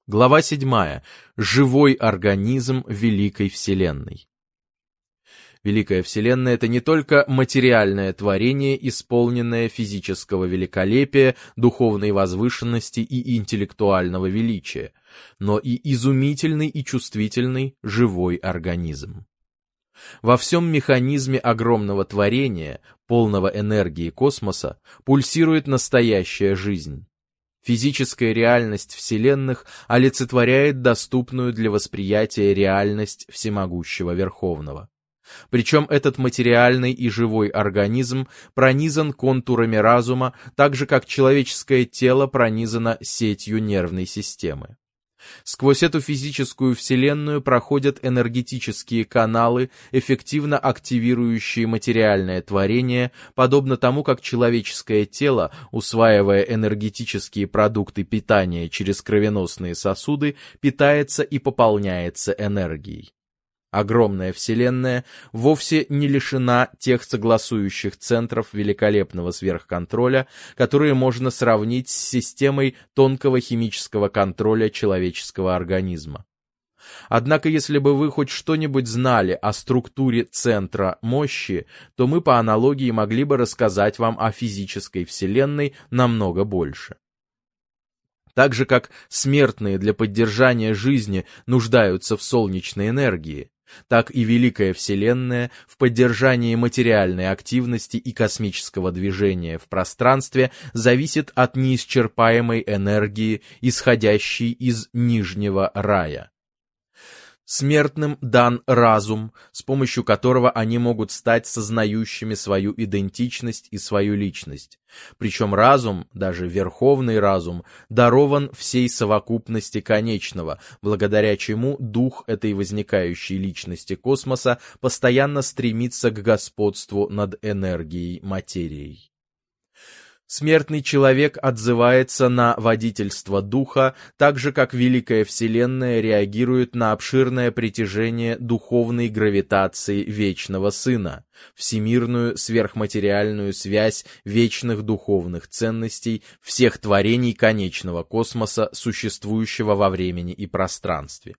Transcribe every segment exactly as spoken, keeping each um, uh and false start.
Глава седьмая. Живой организм Великой Вселенной. Великая Вселенная — это не только материальное творение, исполненное физического великолепия, духовной возвышенности и интеллектуального величия, но и изумительный и чувствительный живой организм. Во всем механизме огромного творения, полного энергии космоса, пульсирует настоящая жизнь. Физическая реальность вселенных олицетворяет доступную для восприятия реальность всемогущего Верховного. Причем этот материальный и живой организм пронизан контурами разума, так же как человеческое тело пронизано сетью нервной системы. Сквозь эту физическую вселенную проходят энергетические каналы, эффективно активирующие материальное творение, подобно тому, как человеческое тело, усваивая энергетические продукты питания через кровеносные сосуды, питается и пополняется энергией. Огромная Вселенная вовсе не лишена тех согласующих центров великолепного сверхконтроля, которые можно сравнить с системой тонкого химического контроля человеческого организма. Однако, если бы вы хоть что-нибудь знали о структуре центра мощи, то мы по аналогии могли бы рассказать вам о физической Вселенной намного больше. Так же, как смертные для поддержания жизни нуждаются в солнечной энергии, так и Великая Вселенная в поддержании материальной активности и космического движения в пространстве зависит от неисчерпаемой энергии, исходящей из Нижнего рая. Смертным дан разум, с помощью которого они могут стать сознающими свою идентичность и свою личность. Причем разум, даже верховный разум, дарован всей совокупности конечного, благодаря чему дух этой возникающей личности космоса постоянно стремится к господству над энергией материей. Смертный человек отзывается на водительство духа, так же как Великая Вселенная реагирует на обширное притяжение духовной гравитации Вечного Сына, всемирную сверхматериальную связь вечных духовных ценностей всех творений конечного космоса, существующего во времени и пространстве.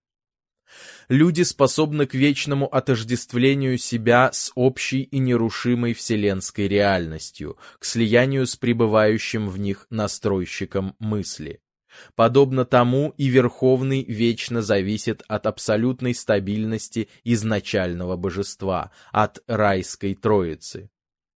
Люди способны к вечному отождествлению себя с общей и нерушимой вселенской реальностью, к слиянию с пребывающим в них настройщиком мысли. Подобно тому и Верховный вечно зависит от абсолютной стабильности изначального божества, от райской Троицы.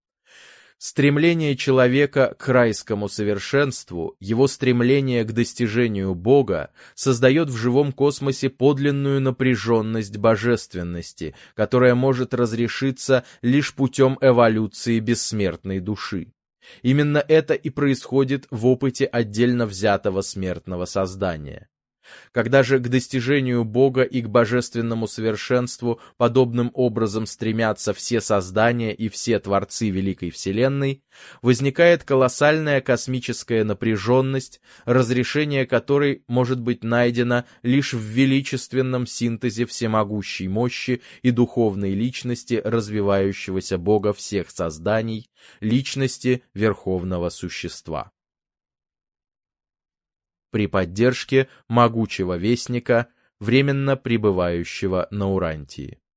Стремление человека к райскому совершенству, его стремление к достижению Бога, создает в живом космосе подлинную напряженность божественности, которая может разрешиться лишь путем эволюции бессмертной души. Именно это и происходит в опыте отдельно взятого смертного создания. Когда же к достижению Бога и к божественному совершенству подобным образом стремятся все создания и все творцы Великой Вселенной, возникает колоссальная космическая напряженность, разрешение которой может быть найдено лишь в величественном синтезе всемогущей мощи и духовной личности развивающегося Бога всех созданий, личности Верховного Существа. При поддержке могучего вестника, временно пребывающего на Урантии.